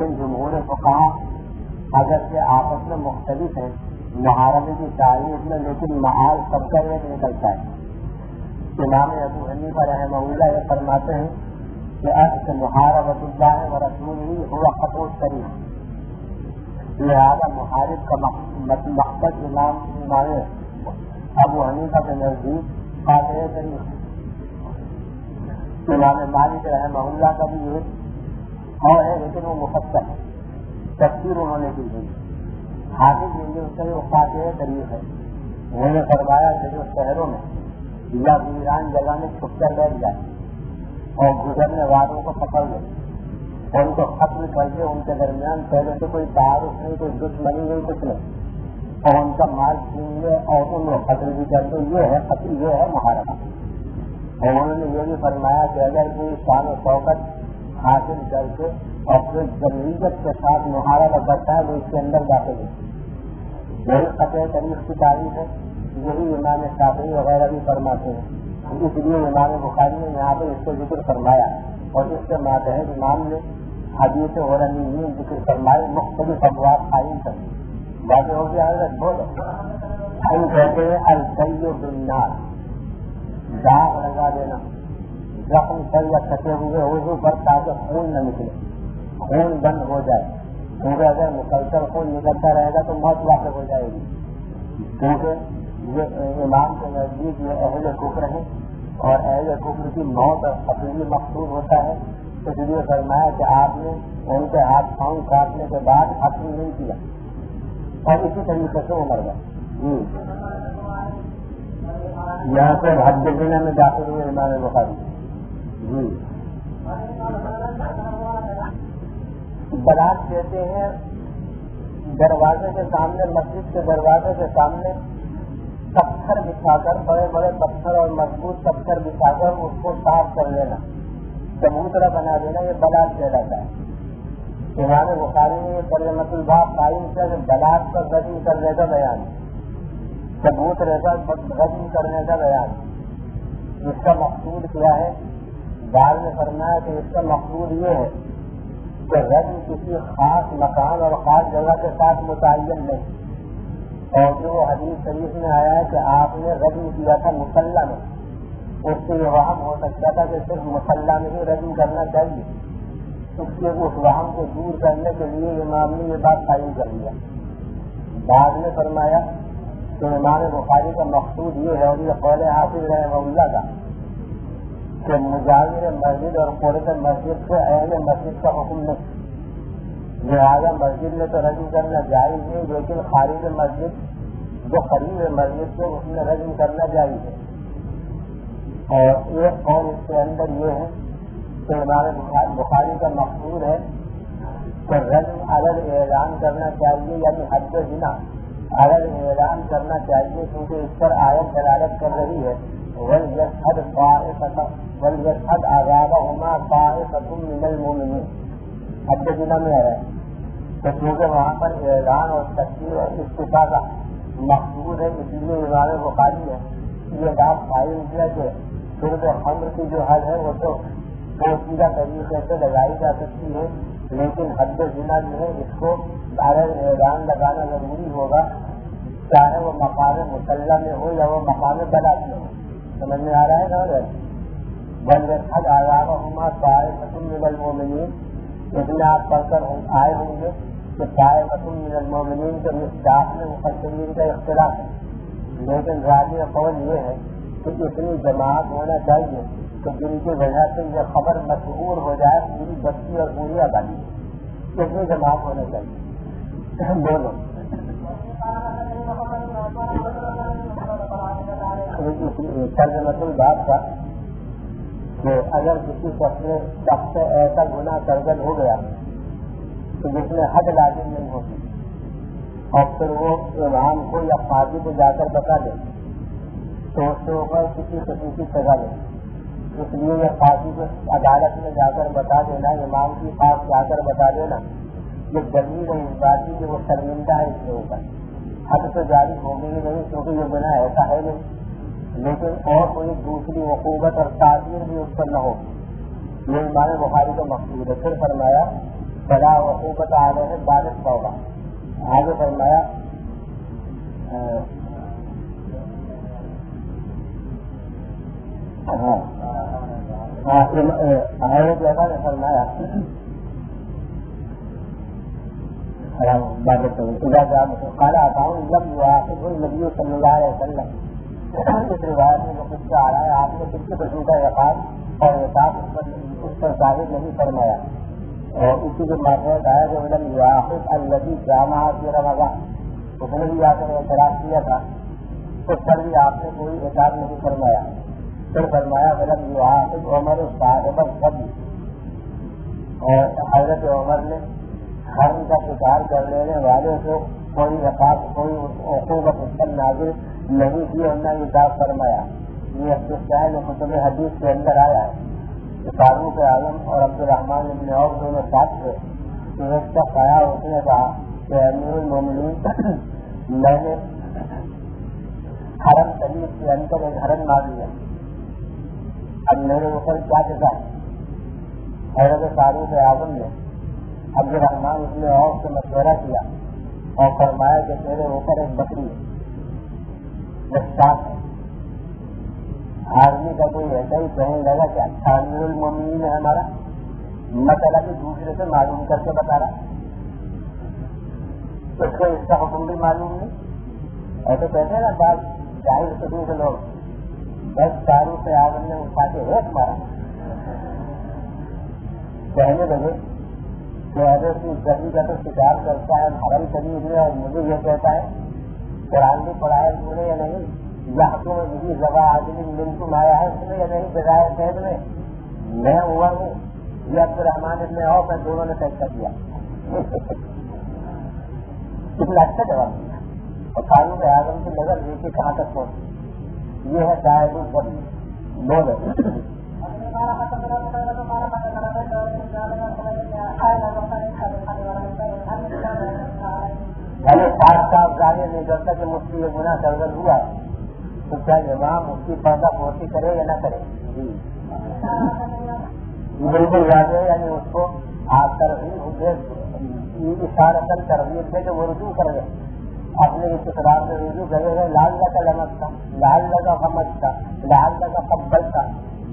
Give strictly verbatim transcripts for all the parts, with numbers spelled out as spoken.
لیکن جمہور فقہا اگرچہ آپس میں مختلف ہیں محاربے کی تعریف میں، لیکن محال سب کا ایک نکلتا ہے۔ امام ابو حنیفہ رحمہ اللہ یہ فرماتے ہیں کہ محاربۃ اللہ و رسولہ ہوا قطع الطریق، لہذا محارب کا مقصد امام امام ابو حنیفہ کے نزدیک قاطع طریق ہے۔ امام مالک رحمہ اللہ کا بھی یہ اور ہے، لیکن وہ مفصل ہے، تفسیر انہوں نے کی گئی۔ حافظ یہ اس کا جو قاطع طریق ہے، انہوں نے فرمایا کہ جو شہروں میں یا ویران جگہ میں چھپ کر بیٹھ جائے اور گزرنے والوں کو پکڑ لے اور ان کو ختم کر دے، ان کے درمیان پہلے تو کوئی تعارف نہیں، کوئی دشمنی نہیں، کچھ نہیں، اور ان کا مال چھین لے اور ان کو قتل بھی کر دے، یہ ہے قتل، یہ ہے محاربہ۔ اور انہوں نے یہ بھی فرمایا کہ اگر کوئی شان و شوکت حاصل کر کے اور پھر جمعیت کے ساتھ محاربہ کرتا ہے وہ اس کے اندر داخل ہے، یہی قطع طریق کی تعریف ہے۔ یہی امام شافعی وغیرہ بھی فرماتے ہیں، اس لیے امام بخاری نے یہاں پہ اس کو ذکر فرمایا، اور اس کے ماتحت امام نے حدیث اور ذکر فرمائے، مختلف ابواب قائم کر باتیں ہو گیا۔ حضرت بولو، ہم کہتے ہیں القی بالنار، داغ لگا دینا زخم پر یا کٹے ہوئے وضو پر تاکہ خون نہ نکلے، خون بند ہو جائے، کیونکہ اگر مسلسل خون نکلتا رہے گا تو موت واقع ہو جائے گی، کیونکہ یہ امام کے نزدیک یہ اہل کفر ہے اور اہل کفر کی موت اور قتل مقصود ہوتا ہے، اس لیے فرمایا کہ آپ نے ان کے ہاتھ پاؤں کاٹنے کے بعد قتل نہیں کیا، اور اسی طریقے سے وہ مر گئے۔ جی یہاں سے حد زنا میں داخل ہوئے امام بخاری۔ جی برات کہتے ہیں دروازے کے سامنے، مسجد کے دروازے کے سامنے پتھر بچھا کر، بڑے بڑے پتھر اور مضبوط پتھر بچھا کر اس کو صاف کر لینا، چبوترا بنا دینا، یہ بلاٹ کہلاتا ہے۔ امام بخاری نے یہ ترجمۃ الباب قائم کیا کہ بلاٹ پر رجم کرنے کا بیان، چبوترے کا رجم کرنے کا بیان، اس کا مقصود کیا ہے؟ بعد میں فرمایا کہ اس کا مقصود یہ ہے کہ رجم کسی خاص مکان اور خاص جگہ کے ساتھ متعین نہیں، اور جو حدیث شریف میں آیا ہے کہ آپ نے رجم کیا تھا مصلی میں، اس سے یہ وہم ہو سکتا تھا کہ صرف مصلی میں ہی رجم کرنا چاہیے، اس کے اس وہم کو دور کرنے کے لیے امام نے یہ بات قائم کر دیا۔ بعد میں فرمایا کہ امام بخاری کا مقصود یہ ہے، اور یہ قول حافظ رحمہ اللہ کا، کہ مجاور مسجد اور قرب مسجد سے اہل مسجد کا حکم نہیں، لہٰذا مسجد میں تو رجم کرنا جائز نہیں، لیکن خارج مسجد جو قریب ہے مسجد سے اس میں رجم کرنا جائز ہے۔ اور ایک قول اس کے اندر یہ ہے کہ امام بخاری کا مقصود ہے کہ رجم الگ اعلان کرنا چاہیے، یعنی حد زنا الگ اعلان کرنا چاہیے، کیونکہ اس پر آیت دلالت کر رہی ہے وَلْيَشْهَدْ طَائِفَةٌ وَلْيَشْهَدْ عَذَابَهُمَا طَائِفَةٌ مِّنَ الْمُؤْمِنِينَ، حد زنا میں آیا ہے تو کیونکہ وہاں پر اعلان اور تشہیر اور استفادہ مقصود ہے، اس لیے امام بخاری ہے یہ بات قائم کیا کہ شرب خمر کی جو حد ہے وہ تو پوشیدہ طریقے سے لگائی جا سکتی ہے، لیکن حد زنا جو ہے اس کو الگ اعلان لگانا ضروری ہوگا، چاہے وہ مقام مسلح میں ہو یا وہ مقام بلاٹ میں ہو۔ سمجھ میں آ رہا ہے نا؟ وَلْيَشْهَدْ عَذَابَهُمَا طَائِفَةٌ مِّنَ الْمُؤْمِنِينَ، اس میں آپ پڑھ کر آئے ہوں گے کہ طائفۃ من المؤمنین کے مصداق میں مفسرین کا اختلاف ہے، لیکن راجح قول یہ ہے کہ اتنی جماعت ہونا چاہیے کہ جن کی وجہ سے یہ خبر مشہور ہو جائے پوری بستی اور پوری آبادی، اتنی جماعت ہونا چاہیے۔ بولو ترجمۃ الباب کا کہ اگر کسی شخص سے ایسا گناہ سرزد ہو گیا تو جس میں حد لازم نہیں ہوتی، اور پھر وہ امام کو یا قاضی کو جا کر بتا دے تو اس کے اوپر کسی قسم کی سزا لے، اس لیے یہ قاضی کو عدالت میں جا کر بتا دینا، امام کے پاس جا کر بتا دینا، یہ دلیل ہے اس بات کی کہ وہ شرمندہ ہے اس کے اوپر، حد سے جاری ہو گئی نہیں کیونکہ یہ گناہ ایسا ہے نہیں، لیکن اور کوئی دوسری عقوبت اور تعزیر بھی اس پر نہ ہو، یہ امام بخاری کا مقصود ہے۔ پھر فرمایا بڑا عقوبت آ رہے ہیں بارش کا ہوگا. آگے فرمایا ہاں آگے جگہ نے فرمایا کالا اکاؤں جب نبی صلی اللہ علیہ وسلم اس روایت میں جو قصہ آ رہا ہے آپ نے کس قسم کا وقار اور احساس اس پر اس پر ظاہر نہیں فرمایا. اور اسی کے ماحول آیا جو علم یاخذ الذی جامع فی رمضان اس نے بھی آ کر اعتراض کیا تھا اس پر بھی آپ نے کوئی اعتراض نہیں فرمایا. پھر فرمایا علم یاخذ عمر صاحب الفضل اور حضرت عمر نے حرم کا شکار کر لینے والے کو کوئی عقاب کوئی عقوبت اس پر نازل نہیں کی اور نہ اضاف فرمایا. یہ اختصار جو کتب حدیث کے اندر آیا ہے کہ فاروق اعظم اور عبد الرحمن بن عوف دونوں ساتھ تھے. اس کا خیال اس نے کہا کہ امیر المومنین میں نے حرم شریف کے اندر ایک حرم مار لیا, اب میرے اوپر کیا جزا ہے؟ حضرت فاروق اعظم نے عبد الرحمن بن عوف سے مشورہ کیا اور فرمایا کہ میرے اوپر ایک بکری ہے. آدمی کا کوئی ایسا ہی کہنے لگا کہ اچھا امیر المومنین ہے ہمارا, مسئلہ بھی دوسرے سے معلوم کر کے بتا رہا, اس کو اس کا حکم بھی معلوم نہیں. ایسے کہتے ہیں نا بعض ظاہر قسم کے لوگ بس دارو سے آدمی نے اٹھا کے ریت مارا, کہنے لگے کہ اگر تو گرمی کا تو شکار کرتا ہے حرم شریف میں اور مجھے یہ کہتا ہے قرآن بھی پڑھایا تم نے یا نہیں, یحکم بھی زبا آدمی منتم آیا ہے اس میں یا نہیں بجائے قید میں میں ہوا ہوں. یہ عبد الرحمن ابن عوف ہے, دونوں نے فیصلہ کیا. کتنا اچھا جواب دیا اور فاروق اعظم کی نظر دیکھیے کہاں تک پہنچی. یہ ہے صاحب الفضل. بولو بھلے صاف صاف ظاہر نہیں کرتا کہ مفتی یہ گناہ سرگل ہوا ہے تو کیا امام مفتی پردہ پوشی کرے یا نہ کرے؟ بالکل واضح ہے. یعنی اس کو آپ ترغیب اشارتاً ترغیب دے کہ وہ رجوع کر گئے اپنے استقرار میں رجوع کرے گئے. لال کا لمک تھا, لال کا حمد تھا, لال کا قبل تھا.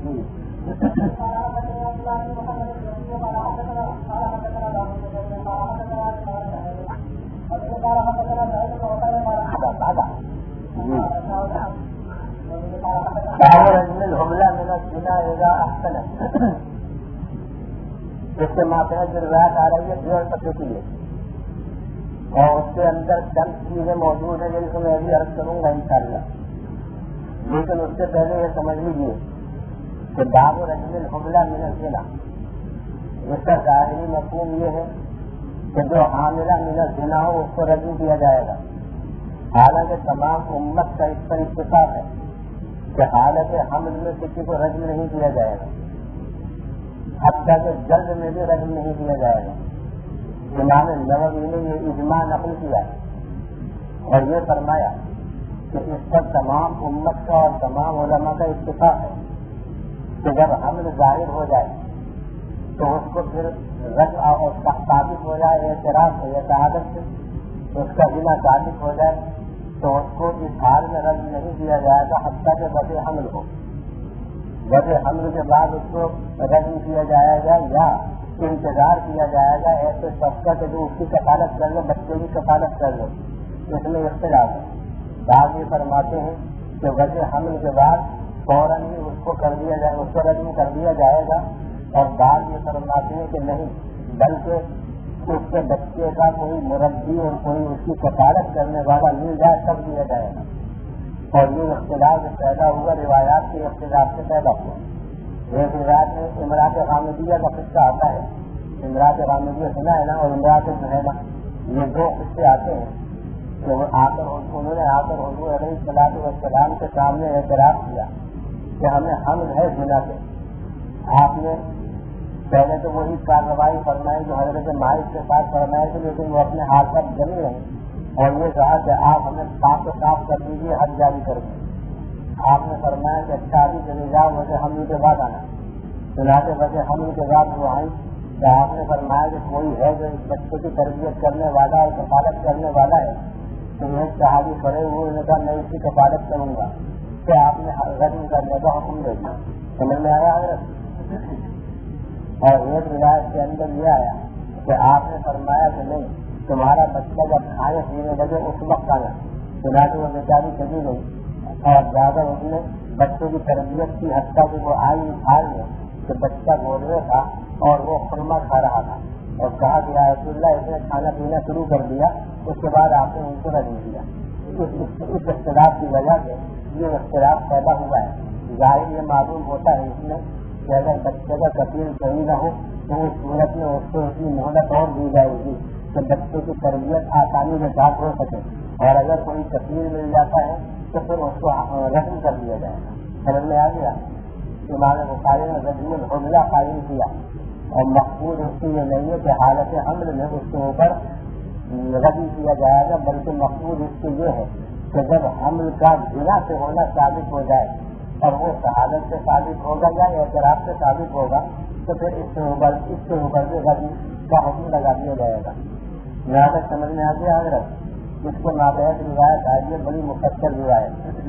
اس کے ماتحت جو روایت آ رہی ہے ڈیڑھ سفے کی ہے اور اس کے اندر چند چیزیں موجود ہیں جن کو میں ابھی عرض کروں گا انشاءاللہ. لیکن اس سے پہلے یہ سمجھ لیجیے کہ باب رجل الحملہ من الزنا اس کا ظاہری مفہوم یہ ہے کہ جو حاملہ من الزنا ہو اس کو رجم کیا جائے گا. حالانکہ تمام امت کا اس پر اتفاق ہے کہ حالت حمل میں کسی کو رجم نہیں کیا جائے گا, حتیٰ کہ جلد میں بھی رجم نہیں کیا جائے گا. امام نووی نے یہ اجماع نقل کیا اور یہ فرمایا کہ اس پر تمام امت کا اور تمام علماء کا اتفاق ہے کہ جب حمل ظاہر ہو جائے تو اس کو پھر رجم اور ثابت ہو جائے اعتراف یا شہادت سے اس کا بنا ثابت ہو جائے تو اس کو اس حال میں رجم نہیں دیا جائے گا حتیٰ کہ وجہ حمل ہو. وجہ حمل کے بعد اس کو رجم کیا جائے گا یا انتظار کیا جائے گا ایسے شخص کا کہ جو اس کی کفالت کر لو, بچے کی کفالت کر لو. اس میں اختلاف ہے. بعض یہ فرماتے ہیں کہ وجہ حمل کے بعد فوراً ہی اس کو کر دیا جائے اس کو رجم کر دیا جائے گا, اور بعض یہ فرماتے ہیں کہ نہیں بلکہ اس کے بچے کا کوئی مربی اور کوئی اس کی کفالت کرنے والا مل جائے تب دیا جائے گا. اور یہ اختلاف پیدا ہوا روایات کے اختلاف سے پیدا ہوا. ایک روایت میں امراط حامدیہ کا قصہ آتا ہے. امراط حامدیہ سنا ہے نا, اور امراط جو ہے نا, یہ دو قصے آتے ہیں کہ وہ آ کر انہوں نے آ کر حضور علیہ الصلوۃ والسلام کے سامنے اعتراف کیا کہ ہمیں حمل ہے زنا سے. آپ نے پہلے تو وہی کارروائی فرمائی جو حضرت مالک کے ساتھ فرمائی تھی, لیکن وہ اپنے ہاتھ پر جمی رہے اور یہ کہا کہ آپ ہمیں صاف و صاف کر دیجیے, حد جاری کر دیں. آپ نے فرمایا کہ اچھا ابھی چلے جاؤ وجہ حمل کے بعد آنا. چنانچہ وجہ حمل کے بعد وہ آئی کہ آپ نے فرمایا کہ کوئی ہے جو اس بچے کی تربیت کرنے والا اور کفالت کرنے والا ہے تو یہ صحابی پڑے ہوئے انہوں نے کہا میں اس کی کفالت کروں گا کہ آپ نے رجم کرنے کا حکم دے دیا. سمجھ میں آیا حضرت؟ اور ایک روایت کے اندر یہ آیا کہ آپ نے فرمایا کہ نہیں تمہارا بچہ جب کھانے پینے لگے اس وقت آنا چنانچہ وہ بیچاری چلی گئی اور زیادہ اس نے بچے کی تربیت کی حتیٰ کہ وہ آئی اٹھا لے کہ بچہ گود میں تھا اور وہ خرما کھا رہا تھا اور کہا کہ یا رسول اللہ اس نے کھانا پینا شروع کر دیا. اس کے بعد آپ نے ان کو رجم دیا. اس اختلاف کی وجہ سے یہ اختلاف پیدا ہوا ہے. ظاہر یہ معلوم ہوتا ہے اس میں کہ اگر بچے کا کثیر صحیح نہ ہو تو اس صورت میں اس کو اتنی مہلت اور دی جائے گی کہ بچے کی تربیت آسانی کے ساتھ ہو سکے اور اگر کوئی کثیر مل جاتا ہے تو پھر اس کو رجم کر دیا جائے گا. سمجھ میں آ گیا؟ امام بخاری نے رجم الحملہ قائم کیا اور مقصود اس کی یہ نہیں ہے کہ حالت حمل میں اس کے اوپر رجم کیا جائے گا بلکہ مقصود اس کی یہ ہے کہ جب حمل کا زنا سے ہونا ثابت ہو جائے اور وہ شہادت سے ثابت ہوگا یا اعتراف سے ثابت ہوگا تو پھر اس کے اوپر اس کے اوپر بھی رجم کا حکم لگا دیا جائے گا. یہاں تک سمجھ میں آ گیا حضرت؟ اس کو نابیت روایت آئی ہے بڑی مقدر روایت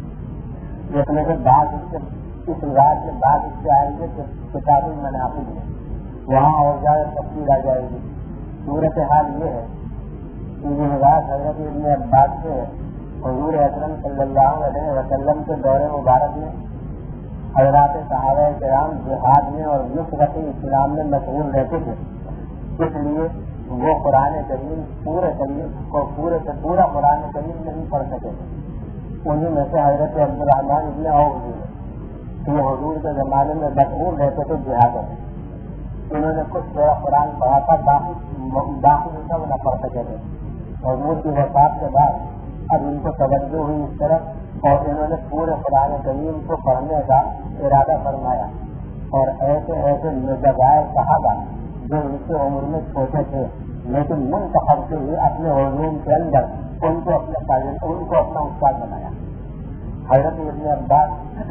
جس میں سے بعض اس کے اس روایت میں بعض اس سے آئیں گے کہ کتاب المناقب میں وہاں اور زیادہ تفصیل آ جائے گی. صورت حال یہ ہے کہ یہ روایت حضرت ابن عباس سے ہے. حضور اکرم صلی اللہ علیہ وسلم کے دور مبارک میں حضرات صحابہ کرام جہاد میں اور نصرت اسلام میں مشغول رہتے تھے. اس لیے وہ قرآن کریم پورے کریم کو پورے سے پورا قرآن کریم نہیں پڑھ سکے تھے. انہیں میں سے حضرت عبد الرحمان ابن عوف بھی ہے کہ وہ حضور کے زمانے میں مشغول رہتے تھے جہادوں میں. انہوں نے کچھ تھوڑا قرآن پڑھا تھا باقی باقی سب نہ پڑھ سکے تھے. حضور کی وفات کے بعد اب ان کو توجہ ہوئی اس طرف اور انہوں نے پورے قرآن کریم کو پڑھنے کا ارادہ فرمایا اور ایسے ایسے نجائے صحابہ جو ان کی عمر میں چھوٹے تھے لیکن منتخب سے ہی اپنے علوم کے اندر ان کو اپنے تعلیم ان کو اپنا استاد بنایا. حضرت ابن عباس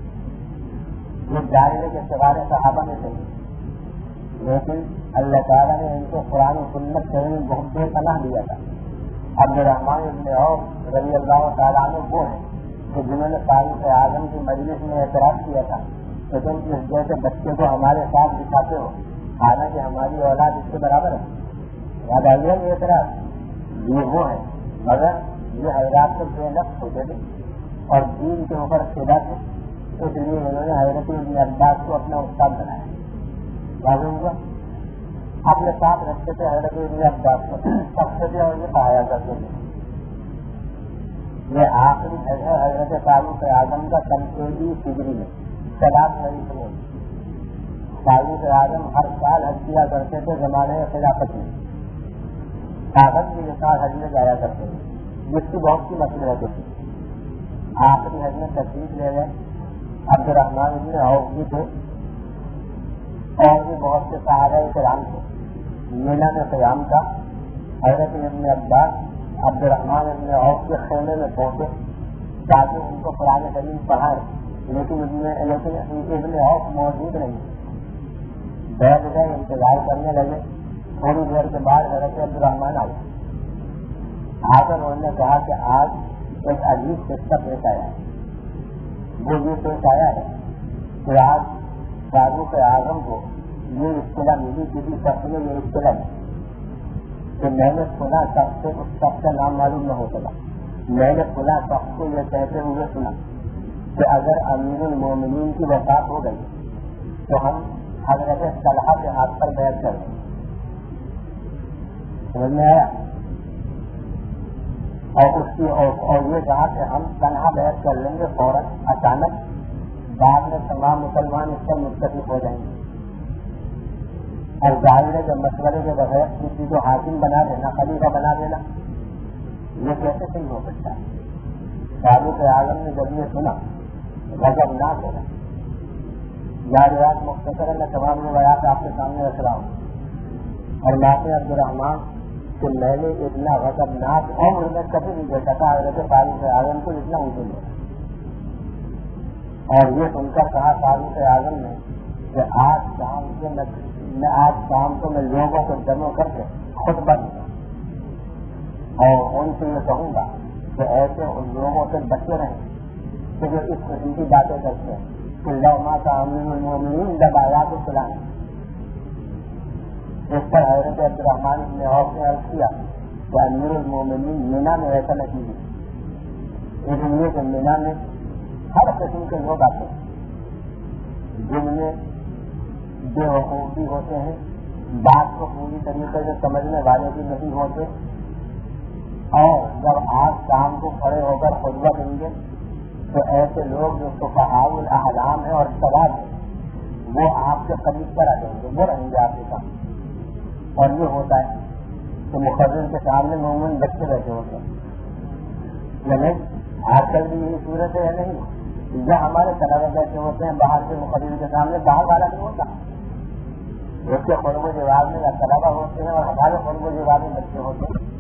یہ جاہلے کے سوارے صحابہ میں تھے لیکن اللہ تعالیٰ نے ان کو قرآن و سنت سے بہت بے پناہ دیا تھا. عبد الرحمان ابن عوف رضی اللہ تعالیٰ عنہ وہ ہیں کہ جنہوں نے فاروق اعظم کی مجلس میں اعتراض کیا تھا کہ تم اس جیسے بچے کو ہمارے ساتھ دکھاتے ہو حالانکہ ہماری اولاد اس کے برابر ہے. یاد آئیے یہ اعتراض یہ وہ ہیں مگر یہ حضرات سے بے نقص ہوتے تھے اور دین کے اوپر فدا تھے. اس لیے انہوں نے حضرت ابن عباس کو اپنا استاد بنایا. معلوم ہوا اپنے ساتھ رکھتے تھے حضرت ابن عباس کو سکتے تھے اور یہ پڑھایا کرتے تھے. یہ آخری ہے حضرت فاروق اعظم کا تنقیدی فکری میں سلاد شریف میں فاروق اعظم ہر سال حج کیا کرتے تھے زمانے خلافت میں. کاغذ کے ساتھ حج میں جایا کرتے تھے جس کی بہت سی مسئلے رہتے تھے. آخری حج میں تشریف لے گئے عبد الرحمان ابن عوف بھی تھے اور بھی بہت سے صحابہ کرام تھے. مینا میں قیام کا حضرت ابن عباس عبد الرحمان ابن عوف کے خیمے میں پہنچے تاکہ ان کو قرآن کریم پڑھائے لیکن لیکن ابن عوف موجود نہیں. بیٹھ گئے انتظار کرنے لگے. تھوڑی دیر کے بعد حضرت عبد الرحمان آئے. آ کر انہوں نے کہا کہ آج ایک عجیب قصہ پیش آیا ہے. وہ یہ پیش آیا ہے کہ آج فاروق اعظم کو یہ اصطلاح ملی کسی شخص نے یہ اصطلاح کہ میں نے سنا شخص سے اس شخص کا نام معلوم نہ ہو سکا. میں نے سنا شخص کو یہ کہتے ہوئے سنا کہ اگر امیر المومنین کی وفات ہو گئی تو ہم حضرت طلحہ کے ہاتھ پر بیعت کریں. سمجھ میں آیا؟ اور اس کی اور یہ کہا کہ ہم طلحہ بیعت کر لیں گے فوراً اچانک بعد میں تمام مسلمان اس پر متفق ہو جائیں گے. اور ظاہر ہے کہ مشورے کے بغیر کسی کو حاکم بنا دینا خلیفہ بنا دینا یہ کیسے صحیح ہو سکتا ہے. فاروق اعظم نے جب یہ سنا غضب نہ ہونا یا روایت مختصر میں تمام روایات آپ کے سامنے رکھ رہا ہوں. اور ناصر عبد الرحمان کہ میں نے اتنا غضبناک عمر میں کبھی نہیں دیکھا تھا حضرت فاروق اعظم کو اتنا اونچے لیا. اور یہ سن کر کہا فاروق اعظم نے کہ آج شام سے میں میں آج شام کو میں لوگوں کو جمع کر کے خطبہ دوں اور ان سے یہ کہوں گا کہ ایسے ان لوگوں سے بچے رہیں کہ جو اس قسم کی باتیں کرتے ہیں کہ لو ماتا امیر المومنین جب آیات چلائیں. اس پر حضرت عبد الرحمان نے عوف نے عرض کیا کہ امیر المومنین مینا میں ایسا نہیں ہے. اس لیے کہ مینا میں ہر قسم کے لوگ آتے ہیں جن میں بے وقوف بھی ہوتے ہیں, بات کو پوری طریقے سے سمجھنے والے بھی نہیں ہوتے, اور جب آپ شام کو کھڑے ہو کر خطبہ دیں گے تو ایسے لوگ جو فقہاء الاحلام ہیں اور شباب ہیں وہ آپ کے قریب پر آ جائیں گے, وہ رہیں گے آپ کے سامنے. اور یہ ہوتا ہے کہ مقرر کے سامنے عموماً بچے بیٹھے ہوتے ہیں. یعنی آج کل بھی یہی صورت ہے نہیں, یا ہمارے طلبہ بیٹھے ہوتے ہیں باہر کے مقرر کے سامنے, باہر والا نہیں ہوتا, اس کے قرب و جواب میں یا طلبہ ہوتے ہیں اور ہمارے قرب و جواب میں بچے ہوتے ہیں.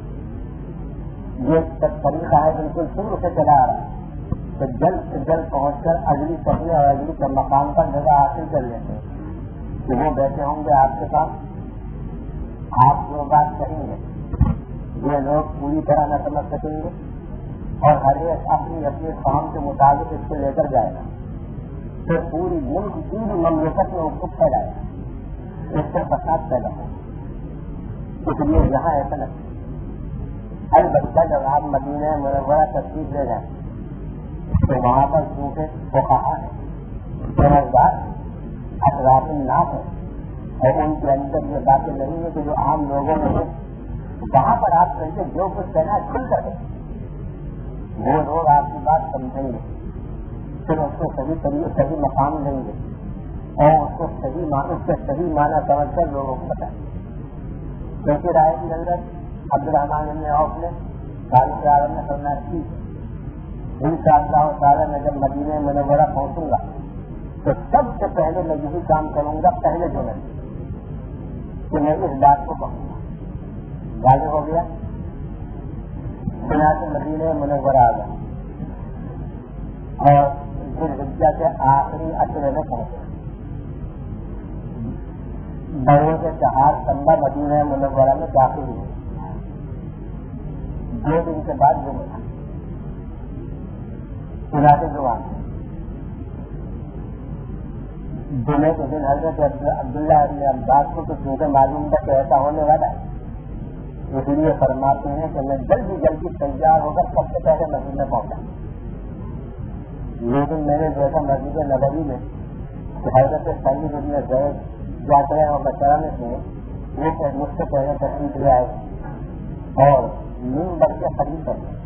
یہ طریقہ ہے بالکل شروع سے چلا آ رہا ہے کہ جلد سے جلد پہنچ کر اگلی سبھی اور اگلی کے مقام پر جگہ حاصل کر لیتے ہیں کہ وہ بیٹھے ہوں گے آپ کے پاس, آپ جو بات کہیں گے یہ لوگ پوری طرح نہ سمجھ سکیں گے اور ہر ایک اپنی اپنے کام کے مطابق اس کو لے کر جائے گا, پھر پوری ملک پوری مملکت میں اس کو پھیلائے گا, اس سے فساد پیدا ہوگا. اس لیے یہاں ایسا نہیں. ہر بچہ جب آپ مدینہ منورہ تشریف لے جائیں تو وہاں پر چونکہ فقہاء ہیں, سمجھدار اطراف الناس ہیں, اور ان کے اندر یہ باتیں نہیں ہے کہ جو عام لوگوں میں ہیں, وہاں پر آپ کہیں جو کچھ کہنا کھل کر دیں, وہ لوگ آپ کی بات سمجھیں گے, پھر اس کو صحیح طریقے صحیح مقام دیں گے اور اس کو صحیح اس کے صحیح معنی سمجھ کر لوگوں کو بتائیں. جیسے رائے کی اندر عبد الرحمان بن عوف نے خالق عالم نے کرنا کی, ان شاء اللہ تعالیٰ میں جب مدینہ منورہ پہنچوں گا تو سب سے پہلے میں یہی کام کروں گا پہلے جو میں کہ میں اس بات کو کہوں گا. واضح ہو گیا. بنا کے مدینہ منورہ آ گیا اور ذوالحجہ کے آخری عشرے میں پہنچے. بڑوں کے چہار سندہ مدینہ منورہ میں داخل ہوئے. دو دن کے بعد جو ملا علاقے زبان جمعے کے دن حضرت عبداللہ ابن عباس کو تو چونکہ معلوم تھا کہ ایسا ہونے والا ہے, اس لیے فرماتے ہیں کہ میں جلدی جلدی تیار ہو کر سب سے پہلے مسجد میں پہنچا. لیکن میں نے دیکھا مسجد نبوی میں کہ حضرت سعید ابن زید جاتے ہیں اور بچہ میں سے وہ مجھ سے پہلے تشریف لے آئے اور نیم بڑھ کے خرید کر گئے.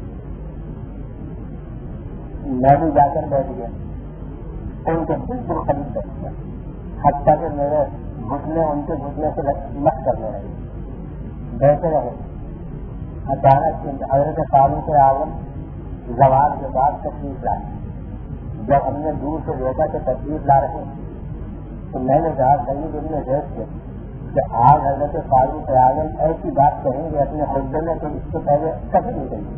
میں بھی جا کر بیٹھ گیا, ان کے بالکل خرید کر دیا, حتیٰ کہ میرے گھٹنے ان کے گھٹنے سے مت کرنے رہے, بیٹھے رہے. اچانک حضرت فاروق اعظم زوال کے بعد تشریف لائے. جب ہم نے دور سے دیکھا کہ تشریف لا رہے تو میں نے کہا سعید ابن زید سے کہ آج حضرت فاروق اعظم ایسی بات کہیں گے اپنے خطبے میں کہ اس سے پہلے کبھی نہیں کہیں.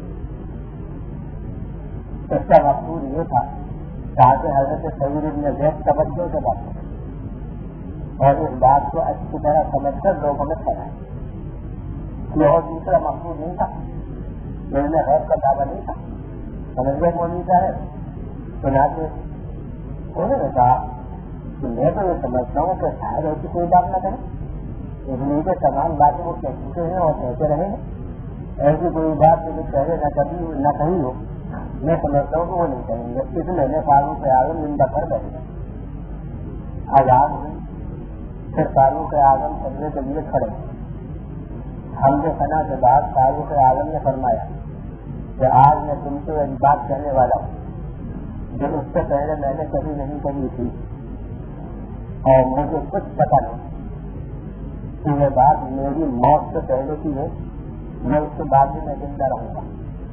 اس کا مقصود یہ تھا تاکہ حضرت سعید ابن زید توجہ سے بات کریں اور اس بات کو اچھی طرح سمجھ کر لوگوں میں پھیلائیں. یہ اور دوسرا مقصود نہیں تھا, میرے میں غیر کا دعویٰ نہیں تھا. سمجھنے کو نہیں چاہے چنانچہ انہوں نے کہا کہ میں تو یہ سمجھتا ہوں کہ شاید ایسی کوئی بات نہ کریں, اس لیے کہ تمام باتیں وہ کہہ چکے ہیں اور کہتے رہے ہیں. ایسی کوئی بات جو پہلے نہ کبھی نہ کہی ہو, میں سمجھتا ہوں کہ وہ نہیں کہیں گے. اس میں نے فاروق اعظم زندہ پر بیٹھے آزاد ہوئی. پھر فاروق اعظم سجدے کے لیے کھڑے. ہم نے سنا کے بعد فاروق اعظم نے فرمایا کہ آج میں تم کو ایک بات کہنے والا ہوں جو اس سے پہلے میں نے کبھی نہیں کہی تھی اور مجھے کچھ پتا نہیں کہ یہ بات میری موت سے پہلے کی ہے, میں اس کے بعد بھی میں زندہ رہوں گا.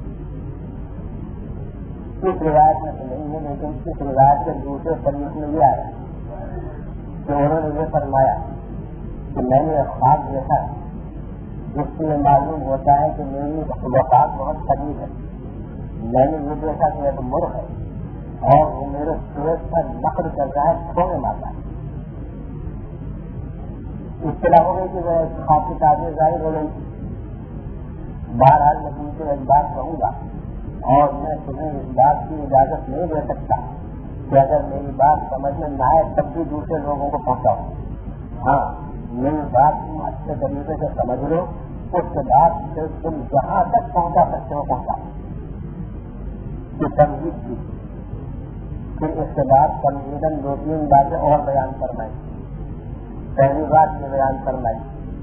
اس روایت میں تو نہیں ہے, لیکن اس روایت کے دوسرے طریق میں یہ آیا کہ انہوں نے یہ فرمایا کہ میں نے ایک خواب دیکھا جس سے یہ معلوم ہوتا ہے کہ میری وفات بہت قریب ہے. میں نے یہ دیکھا کہ ایک مرغ ہے اور وہ میرے سورج پر نقل کر رہا ہے, کھونے مارتا ہے. اطلاع ہو گئی کہ وہ خواب کی تعبیر ظاہر ہو گئی. بہرحال میں تم سے ایک بات کہوں گا اور میں تمہیں اس بات کی اجازت نہیں دے سکتا کہ اگر میری بات سمجھ میں نہ آئے تب بھی دوسرے لوگوں کو پہنچاؤ. ہاں میری بات تم اچھے طریقے سے سمجھ لو, اس کے بعد سے تم جہاں تک پہنچا سکتے ہو پہنچاؤ. یہ تمہید تھی. پھر اس کے بعد تمہیدن دو تین باتیں اور بیان فرمائی. پہلی بات یہ بیان فرمائی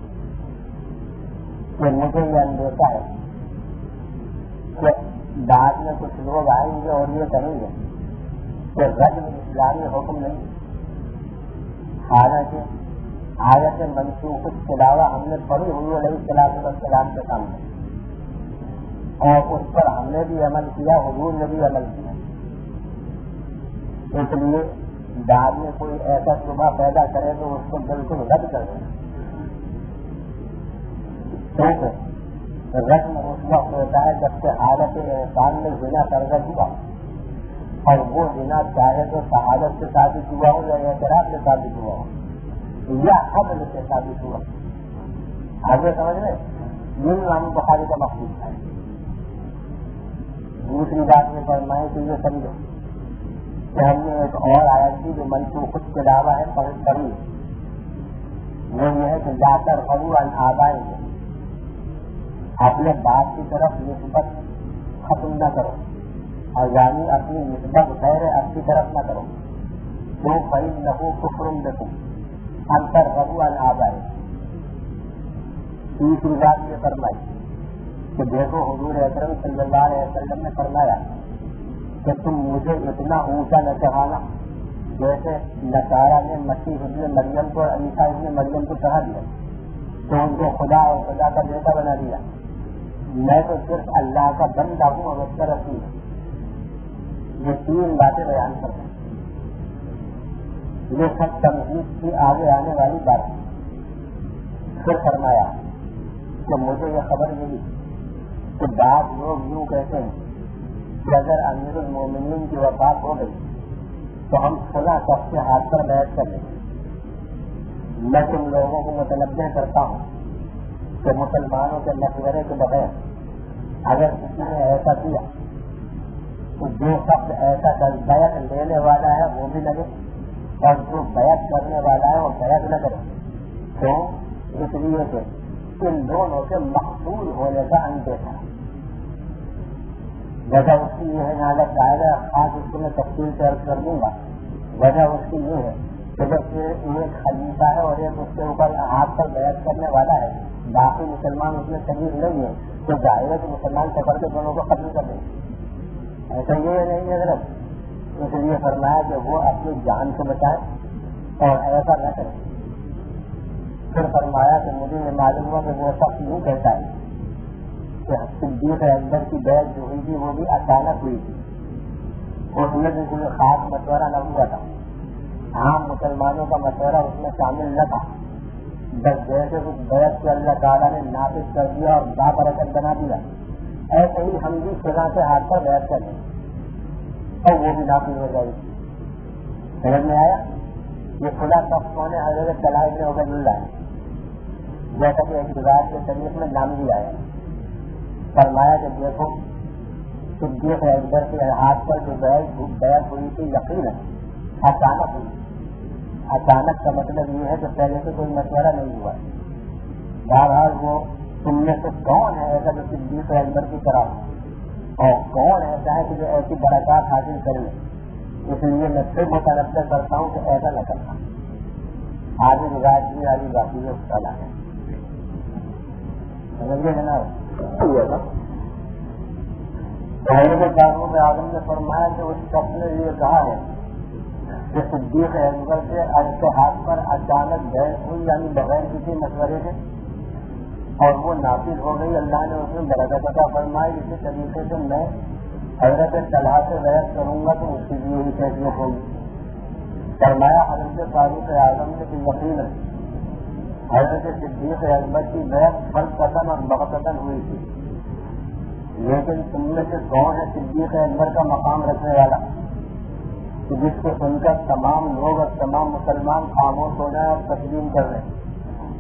کہ مجھے یہ اندیشہ ہے کہ بعد میں کچھ لوگ آئیں گے اور یہ کہیں گے کہ رجم اسلامی حکم نہیں, حالانکہ آیت منسوخ کے علاوہ ہم نے پڑھی ہوئی علیہ الصلوۃ والسلام کے سامنے اور اس پر ہم نے بھی عمل کیا, حضور نے بھی عمل کیا. اس لیے بعد میں کوئی ایسا شبہ پیدا کرے تو اس کو بالکل رد کر دیں. رسم اس وقت ہوتا ہے جب کہ حالت انسان میں زنا سرگرم ہوا اور وہ زنا چاہے تو شہادت سے ثابت ہوا ہو یا اعتراف سے ثابت ہوا ہو یا حمل سے ثابت ہوا. آگے سمجھ رہے یہ امام بخاری کا مقصود ہے. دوسری بات میں فرمائے کہ یہ سمجھو کہ ہم نے ایک اور آیت کی جو منسوخ کے علاوہ ہے پڑھی, وہ یہ ہے کہ جا کر خبو ان آبائیں گے, اپنے باپ کی طرف نسبت ختم نہ کرو اور یعنی اپنی نسبت غیر اب کی طرف نہ کرو. تو فریض نحو کفرم دیکھو انتر خبو ان آبائیں. تیسری بات یہ فرمائی کہ دیکھو حضور اکرم صلی اللہ علیہ وسلم نے فرمایا کہ تم مجھے اتنا اونچا نہ چڑھانا جیسے نصارہ نے مسیح ابن مریم کو اور عیسیٰ ابن مریم کو چڑھا دیا, تو ان کو خدا اور خدا کا بیٹا بنا دیا. میں تو صرف اللہ کا بندہ ہوں اور اس کا رسول ہوں. یہ تین باتیں بیان کرتے ہیں. یہ سب تمہید کی آگے آنے والی بات. پھر فرمایا کہ مجھے یہ خبر ملی کہ بعض لوگ یوں کہتے ہیں کہ اگر امیر المومنین کی وفات ہو گئی تو ہم خدا سب کے ہاتھ پر بیعت کر لیں. میں تم لوگوں کو متنبع کرتا ہوں کہ مسلمانوں کے مشورے کے بغیر اگر کسی نے ایسا کیا تو جو شخص ایسا کر بیعت لینے والا ہے وہ بھی لگے اور جو بیعت کرنے والا ہے وہ بیعت نہ کرے. تو اس لیے کہ ان دونوں کے مقصود ہونے کا اندیشہ. وجہ اس کی یہ ہے, حالت آئے گا خاص اس کو میں تفصیل سے عرض کر دوں گا. وجہ اس کی یہ ہے کہ جب ایک خلیفہ ہے اور ایک اس کے اوپر ہاتھ پر بیعت کرنے والا ہے, باقی مسلمان اس میں شریک نہیں ہے, تو ظاہر ہے کہ مسلمان پکڑ کے دونوں کو ختم کر دیں. ایسا یہ نہیں ہے غلط. اس لیے فرمایا کہ وہ اپنی جان کو بچائے اور ایسا نہ کرے. پھر فرمایا کہ مجھے یہ معلوم ہوا کہ وہ شخص یوں کہتا ہے کہ صدیق اکبر کی بیعت جو ہوئی تھی وہ بھی اچانک ہوئی تھی, اس میں بھی کوئی خاص مشورہ نہ ہوا تھا, عام مسلمانوں کا مشورہ اس میں شامل نہ تھا. بس جیسے کچھ بیعت کے اللہ تعالیٰ نے نافذ کر دیا اور بابرکت بنا دیا, ایسے ہی ہم بھی خدا کے ہاتھ پر بیعت کر دیں اور وہ بھی نافذ ہو جائے گی. سمجھ میں آیا؟ یہ خدا سب سونے حضرت طلحہ ابن عبید اللہ ہے, جیسا کہ ایک روایت کے طریق میں نام بھی آیا. فرمایا کہ دیکھو صدیق اکبر کے ہاتھ پر جو بیعت ہوئی تھی یقیناً اچانک ہوئی. اچانک کا مطلب یہ ہے کہ پہلے سے کوئی مشورہ نہیں ہوا. بہرحال وہ تم میں سے کون ہے ایسا جو صدیق اکبر کی طرح ہو اور کون ایسا ہے کہ جو ایسی برکات حاصل کر لے. اس لیے میں پھر متنبع کرتا ہوں کہ ایسا نہ کرنا. آگے روایت بھی آگے باقی ہے اس کا لانا سمجھے جناب. صاحب اعظم نے فرمایا کہ اس شخص نے یہ کہا ہے کہ صدیق اکبر کے ان کے ہاتھ پر اچانک بیعت ہوئی, یعنی بغیر کسی مشورے کے, اور وہ نافذ ہو گئی. اللہ نے اس میں برکت عطا فرمائی. اسی طریقے سے میں حضرت طلحہ سے بیعت کروں گا تو اس کی بھی یہی کیفیت ہوگی. فرمایا حضرت فاروق اعظم نے کہ یقیناً حضرت صدیق اکبر کی بیعت فلسفن اور مقصدن ہوئی تھی, لیکن تم میں سے کون ہے صدیق اکبر کا مقام رکھنے والا کہ جس کو سن کر تمام لوگ اور تمام مسلمان خاموش ہو جائیں اور تسلیم کر رہے ہیں.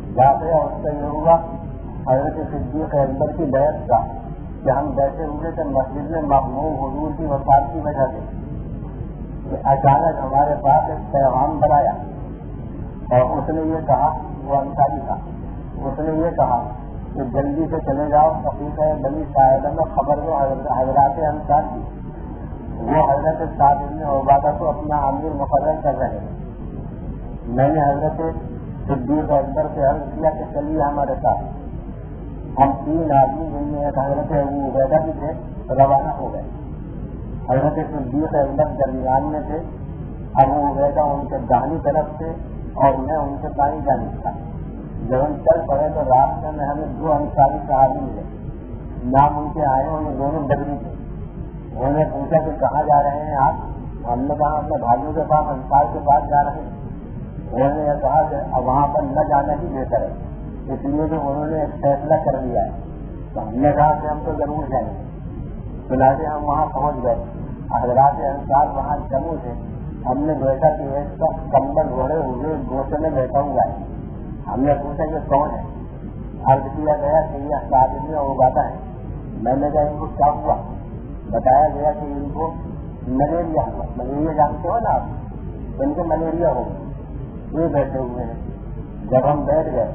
واقعہ اس کا یہ ہوا حضرت صدیق اکبر کی بیعت کا کہ ہم بیٹھے ہوئے تھے مسجد میں مخموم حضور کی وفات کی وجہ سے کہ اچانک ہمارے پاس ایک پیغام برایا اور اس نے یہ کہا، وہ انصاری تھا، اس نے یہ کہا کہ جلدی سے چلے جاؤ صفیہ بنی ساعدہ میں خبر دو حضرات انصار کی، وہ حضرت سعد بن عبادہ کو اپنا امیر مقرر کر رہے ہیں۔ میں نے حضرت صدیق اکبر سے عرض کیا کہ چلیے ہمارے ساتھ۔ ہم تین آدمی جن میں ایک حضرت ابو عبیدہ بھی تھے روانہ ہو گئے۔ حضرت صدیق اکبر درمیان میں تھے، ابو عبیدہ ان کے داہنی طرف سے اور میں ان کے بائیں جانب تھا۔ جب ہم چل پڑے تو راستے میں ہمیں دو انصاری صحابی ملے، نام ان کے آئے اور یہ دونوں بدری تھے۔ انہوں نے پوچھا کہ کہاں جا رہے ہیں آپ؟ ہم نے کہا اپنے بھائیوں کے پاس انصار کے پاس جا رہے ہیں۔ انہوں نے یہ کہا کہ اب وہاں پر نہ جانا ہی بہتر ہے، اس لیے کہ انہوں نے ایک فیصلہ کر لیا ہے۔ تو ہم نے کہا کہ ہم تو ضرور جائیں گے۔ چنانچہ ہم وہاں پہنچ گئے۔ حضرات انصار وہاں جمع تھے۔ ہم نے دیکھا کہ ایک شخص کمبل اوڑھے ہوئے گوشے میں بیٹھا ہوا ہے۔ ہم نے پوچھا کہ کون ہے؟ عرض کیا گیا کہ یہ سعد بن عبادہ ہے۔ میں نے کہا ان کو کیا ہوا؟ بتایا گیا کہ ان کو ملیریا ہوا۔ ملیریا جانتے ہو نا آپ؟ ان کو ملیریا ہو گئی، یہ بیٹھے ہوئے ہیں۔ جب ہم بیٹھ گئے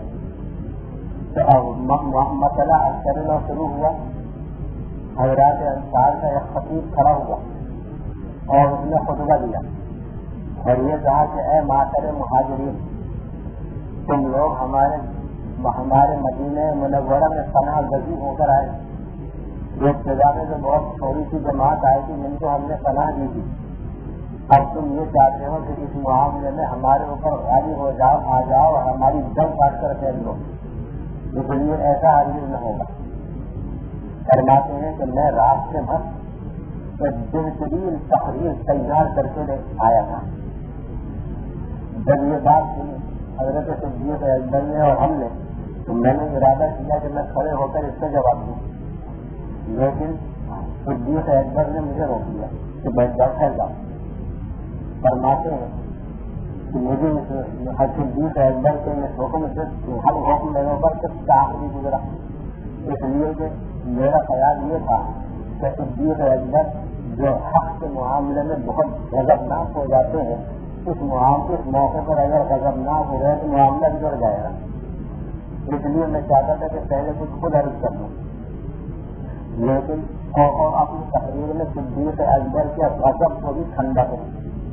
تو مسئلہ کرنا شروع ہوا۔ حضرات انصار کا ایک خطیب کھڑا ہوا اور اس نے خطبہ دیا اور یہ کہا کہ اے معاشر مہاجرین، تم لوگ ہمارے ہمارے مدینہ منورہ میں پناہ گزین ہو کر آئے۔ ایک جگہ میں تو بہت تھوڑی سی جماعت آئی تھی جن کو ہم نے پناہ دی تھی۔ اب تم یہ چاہتے ہو کہ اس معاملے میں ہمارے اوپر غالب ہو جاؤ آ جاؤ اور ہماری جنگ کاٹ کر پھیل لو، اس لیے ایسا ہرگز نہ ہوگا۔ فرماتے ہیں کہ میں راستے بھر بہترین تقریر تیار کر کے آیا تھا۔ جب یہ بات سنی حضرت صدیق اکبر نے اور ہم نے تو میں نے ارادہ کیا کہ میں کھڑے ہو کر اس کا جواب دوں، لیکن صدیق اکبر نے مجھے روک دیا کہ بیٹھ جاؤ ٹھہر جاؤ۔ فرماتے ہیں کہ مجھے صدیق اکبر کے حکم سے ہر حکم میرے اوپر کچھ آخری گزرا، اس لیے کہ میرا خیال یہ تھا کہ صدیق اکبر جو حق کے معاملے میں بہت غضبناک ہو جاتے ہیں، اس معاملے اس موقع پر اگر غضبناک ہو گئے تو معاملہ بگڑ جائے گا۔ اس لیے میں چاہتا تھا کہ پہلے کچھ خود عرض کر دوں، لیکن اور اپنی تقریر میں صدیق اکبر کے غضب کو بھی ٹھنڈا کروں،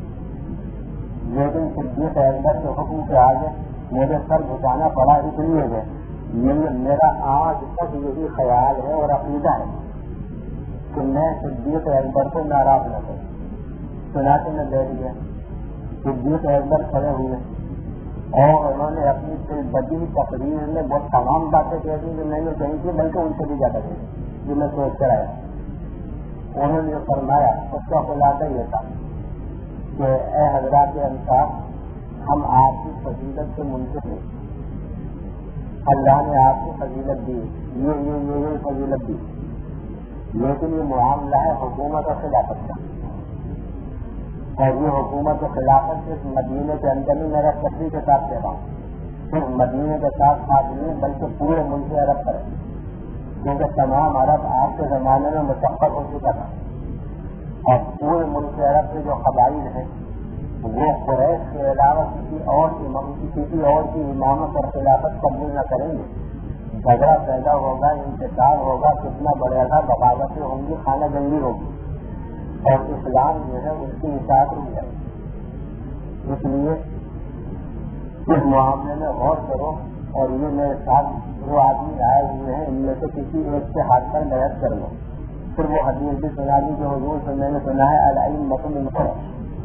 لیکن صدیق اکبر کے حکم کے آگے مجھے سر جھکانا پڑا۔ اس لیے ہے میرا آج تک یہی خیال ہے اور عقیدہ ہے کہ میں صدیق اکبر کو ناراض نہ کروں۔ چنانچہ میں بیٹھ گیا۔ صدیق اکبر کھڑے ہوئے اور انہوں نے اپنی بدی تقریر میں بہت تمام باتیں کہہ دی کہ میں نے کہیں تھی، بلکہ ان سے بھی زیادہ کہی جو میں سوچ کر آیا۔ انہوں نے فرمایا، اس کا خلاصہ یہ تھا کہ اے حضرات انصار، ہم آپ کی فضیلت سے منتظر ہیں، اللہ نے آپ کو فضیلت دی، یہ یہ یہ فضیلت دی، لیکن یہ معاملہ ہے حکومت اور خلافت کا، اور یہ حکومت اور خلافت صرف مدینے کے اندر ہی میرا تفریح کے ساتھ کہہ رہا ہوں، صرف مدینے کے ساتھ ساتھ نہیں بلکہ پورے ملک عرب پر ہے، کیونکہ تمام عرب آپ کے زمانے میں متفق ہو چکا تھا، اور پورے ملک عرب کے جو قبائل ہیں وہ قریش کے علاوہ کسی اور کی کسی اور کی امامت اور خلافت قبول نہ کریں گے۔ جھگڑا پیدا ہوگا، انتشار ہوگا، کتنا بڑھے گا، بغاوتیں ہوں گی، خانہ جنگی ہوگی، اور اسلام جو ہے اس کی اطاعت رک جائے۔ اس لیے اس معاملے میں غور کرو، اور یہ میرے ساتھ جو آدمی آئے ہوئے ہیں ان میں سے کسی ایک کے ہاتھ پر بیعت کر لو۔ پھر وہ حدیث بھی سنا دی جو حضور سے میں نے سنا ہے، الائمۃ بالقرآن۔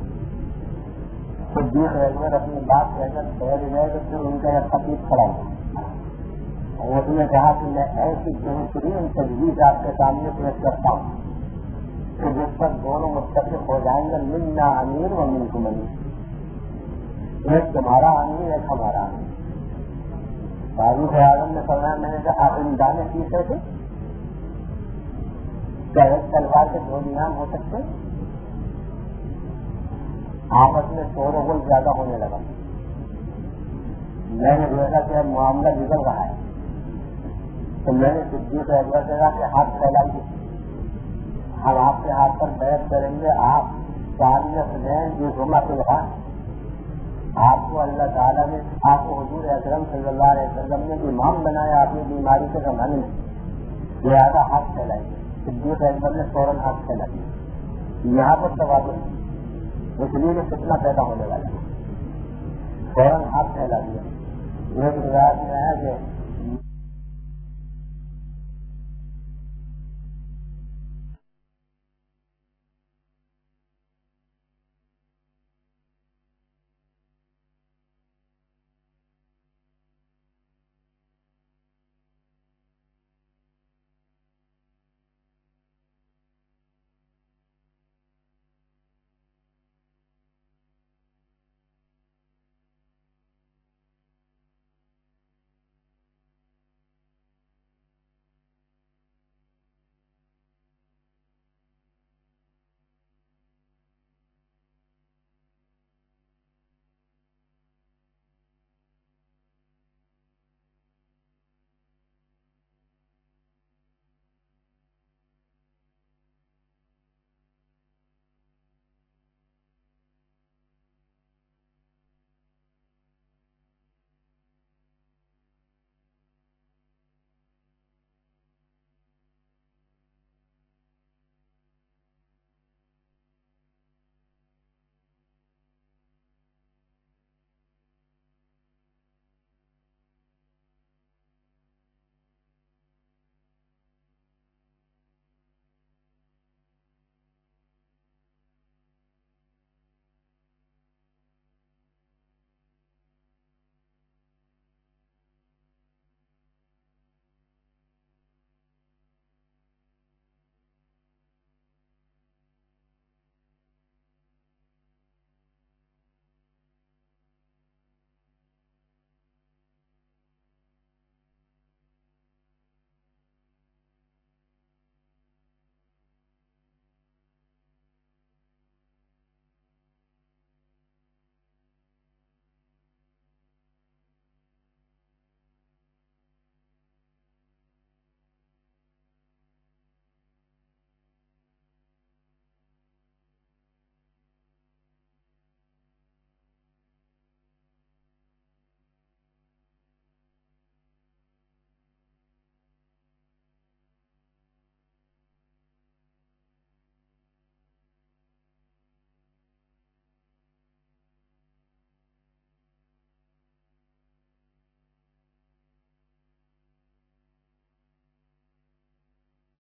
صدیق اکبر اپنی بات کہہ کر ٹھہر گئے تو پھر ان کا ایک خطیب کھڑا ہوا اور اس نے کہا کہ میں ایسی بہترین تجویز آپ کے سامنے پیش کرتا ہوں کہ جس پر دونوں متفق ہو جائیں گے، منا امیر و منکم امیر، ایک تمہارا امیر ایک ہمارا امیر۔ فاروق اعظم نے فرمایا، میں نے کہا آپ امداد پیچھے تھے، کیا ایک تلوار کے دو نیام ہو سکتے؟ آپس میں شور و غل زیادہ ہونے لگا۔ میں نے دیکھا کہ معاملہ بگڑ رہا ہے تو میں نے صدیق اکبر سے کہا کہ ہاتھ پھیلائیے، ہم آپ کے ہاتھ پر بیعت کریں گے، آپ تعریف دیں جو گما کے رہا آپ کو اللہ تعالیٰ نے، آپ کو حضور اکرم صلی اللہ علیہ وسلم نے امام بنایا اپنی بیماری کے زمانے میں، لہٰذا ہاتھ پھیلائیے۔ صدیق اکبر نے فوراً ہاتھ پھیلا دیا۔ یہاں پر توازن اس لیے فتنہ پیدا ہونے والا ہے، فوراً ہاتھ پھیلا دیا۔ ایک روایت میں ہے کہ